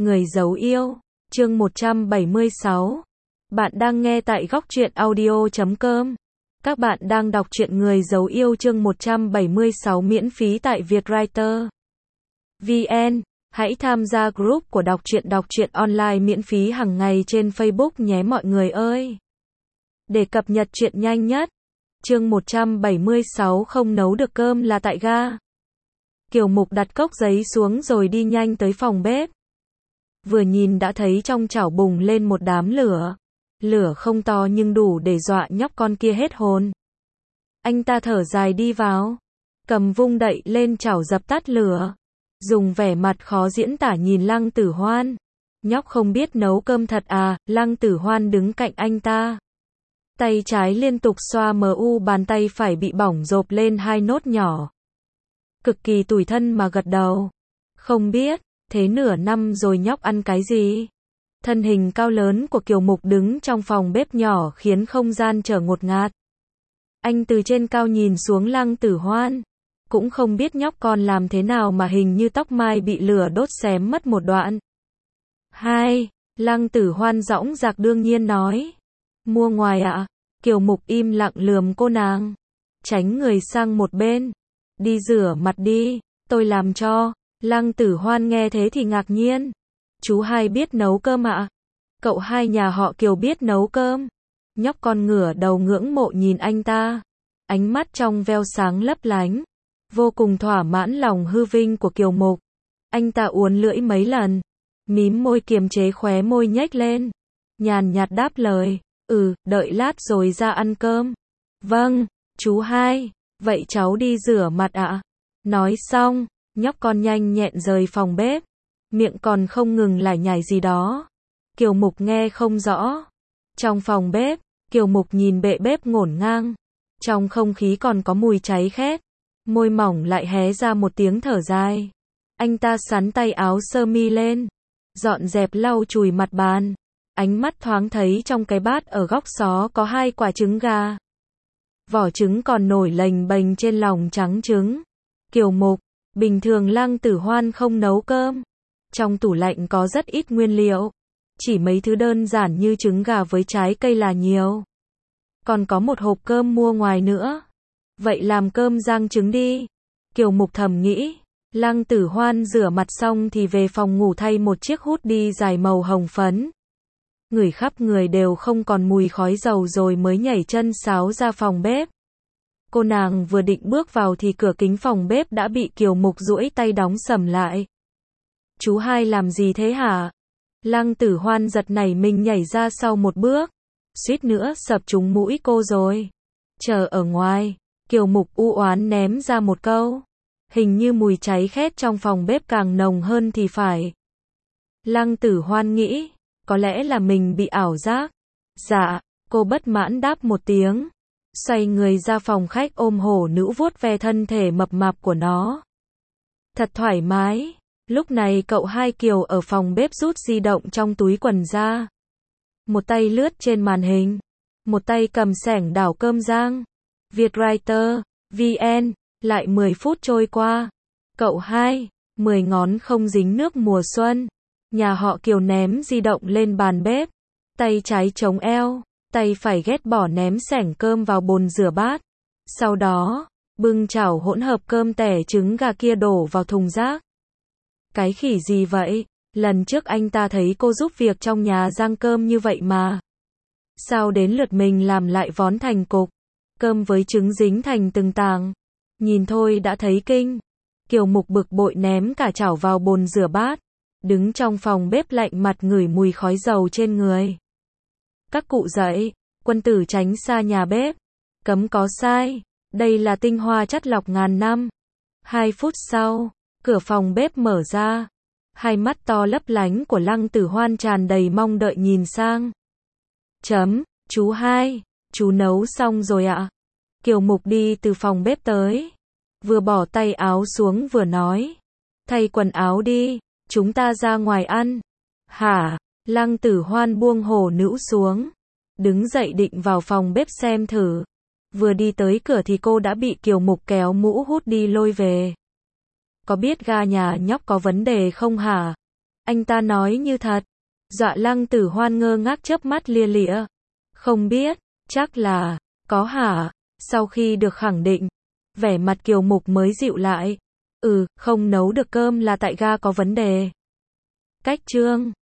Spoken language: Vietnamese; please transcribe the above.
Người giấu yêu, chương 176. Bạn đang nghe tại góc truyện audio.com. Các bạn đang đọc truyện Người giấu yêu chương 176 miễn phí tại Vietwriter VN. Hãy tham gia group của đọc truyện online miễn phí hàng ngày trên Facebook nhé mọi người ơi. Để cập nhật truyện nhanh nhất. Chương 176 không nấu được cơm là tại ga. Kiều Mục đặt cốc giấy xuống rồi đi nhanh tới phòng bếp. Vừa nhìn đã thấy trong chảo bùng lên một đám lửa. Lửa không to nhưng đủ để dọa nhóc con kia hết hồn. Anh ta thở dài đi vào, cầm vung đậy lên chảo dập tắt lửa. Dùng vẻ mặt khó diễn tả nhìn Lăng Tử Hoan. Nhóc không biết nấu cơm thật à? Lăng Tử Hoan đứng cạnh anh ta. Tay trái liên tục xoa bàn tay phải bị bỏng rộp lên 2 nốt nhỏ. Cực kỳ tủi thân mà gật đầu. Không biết, thế nửa năm rồi nhóc ăn cái gì? Thân hình cao lớn của Kiều Mục đứng trong phòng bếp nhỏ khiến không gian trở ngột ngạt. Anh từ trên cao nhìn xuống Lăng Tử Hoan. Cũng không biết nhóc con làm thế nào mà hình như tóc mai bị lửa đốt xém mất một đoạn. Lăng Tử Hoan dõng dạc đương nhiên nói. Mua ngoài ạ? Kiều Mục im lặng lườm cô nàng. Tránh người sang một bên. Đi rửa mặt đi, tôi làm cho. Lăng Tử Hoan nghe thế thì ngạc nhiên. Chú hai biết nấu cơm ạ? Cậu hai nhà họ Kiều biết nấu cơm. Nhóc con ngửa đầu ngưỡng mộ nhìn anh ta. Ánh mắt trong veo sáng lấp lánh. Vô cùng thỏa mãn lòng hư vinh của Kiều Mục. Anh ta uốn lưỡi mấy lần. Mím môi kiềm chế khóe môi nhếch lên. Nhàn nhạt đáp lời. Đợi lát rồi ra ăn cơm. Vâng, chú hai. Vậy cháu đi rửa mặt ạ. Nói xong, nhóc con nhanh nhẹn rời phòng bếp. Miệng còn không ngừng lải nhải gì đó. Kiều Mục nghe không rõ. Trong phòng bếp, Kiều Mục nhìn bệ bếp ngổn ngang. Trong không khí còn có mùi cháy khét. Môi mỏng lại hé ra một tiếng thở dài. Anh ta xắn tay áo sơ mi lên. Dọn dẹp lau chùi mặt bàn. Ánh mắt thoáng thấy trong cái bát ở góc xó có 2 quả trứng gà. Vỏ trứng còn nổi lềnh bềnh trên lòng trắng trứng. Kiều Mục, bình thường Lăng Tử Hoan không nấu cơm. Trong tủ lạnh có rất ít nguyên liệu. Chỉ mấy thứ đơn giản như trứng gà với trái cây là nhiều. Còn có một hộp cơm mua ngoài nữa. Vậy làm cơm rang trứng đi. Kiều Mục thầm nghĩ. Lăng Tử Hoan rửa mặt xong thì về phòng ngủ thay một chiếc hoodie dài màu hồng phấn. Ngửi khắp người đều không còn mùi khói dầu rồi mới nhảy chân sáo ra phòng bếp. Cô nàng vừa định bước vào thì cửa kính phòng bếp đã bị Kiều Mục duỗi tay đóng sầm lại. Chú hai làm gì thế hả? Lăng Tử Hoan giật nảy mình nhảy ra sau một bước. Suýt nữa sập trúng mũi cô rồi. Chờ ở ngoài, Kiều Mục u oán ném ra một câu. Hình như mùi cháy khét trong phòng bếp càng nồng hơn thì phải. Lăng Tử Hoan nghĩ. Có lẽ là mình bị ảo giác. Dạ, cô bất mãn đáp một tiếng. Xoay người ra phòng khách ôm hổ nữ vuốt ve thân thể mập mạp của nó. Thật thoải mái. Lúc này cậu hai Kiều ở phòng bếp rút di động trong túi quần ra. Một tay lướt trên màn hình. Một tay cầm xẻng đảo cơm rang. Vietwriter VN. Lại 10 phút trôi qua. Cậu hai, 10 ngón không dính nước mùa xuân. Nhà họ Kiều ném di động lên bàn bếp. Tay trái chống eo. Tay phải ghét bỏ ném xẻng cơm vào bồn rửa bát. Sau đó, bưng chảo hỗn hợp cơm tẻ trứng gà kia đổ vào thùng rác. Cái khỉ gì vậy? Lần trước anh ta thấy cô giúp việc trong nhà rang cơm như vậy mà. Sao đến lượt mình làm lại vón thành cục? Cơm với trứng dính thành từng tàng. Nhìn thôi đã thấy kinh. Kiều Mục bực bội ném cả chảo vào bồn rửa bát. Đứng trong phòng bếp lạnh mặt ngửi mùi khói dầu trên người. Các cụ dậy, quân tử tránh xa nhà bếp. Cấm có sai. Đây là tinh hoa chắt lọc ngàn năm. 2 phút sau, cửa phòng bếp mở ra. Hai mắt to lấp lánh của Lăng Tử Hoan tràn đầy mong đợi nhìn sang. Chú hai, chú nấu xong rồi ạ? Kiều Mục đi từ phòng bếp tới. Vừa bỏ tay áo xuống vừa nói. Thay quần áo đi, chúng ta ra ngoài ăn. Hả? Lăng Tử Hoan buông hổ nữ xuống. Đứng dậy định vào phòng bếp xem thử. Vừa đi tới cửa thì cô đã bị Kiều Mục kéo mũ hút đi lôi về. Có biết ga nhà nhóc có vấn đề không hả? Anh ta nói như thật. Dọa Lăng Tử Hoan ngơ ngác chớp mắt lia lịa. Không biết, chắc là, có hả? Sau khi được khẳng định, vẻ mặt Kiều Mục mới dịu lại. Không nấu được cơm là tại ga có vấn đề. Cách chương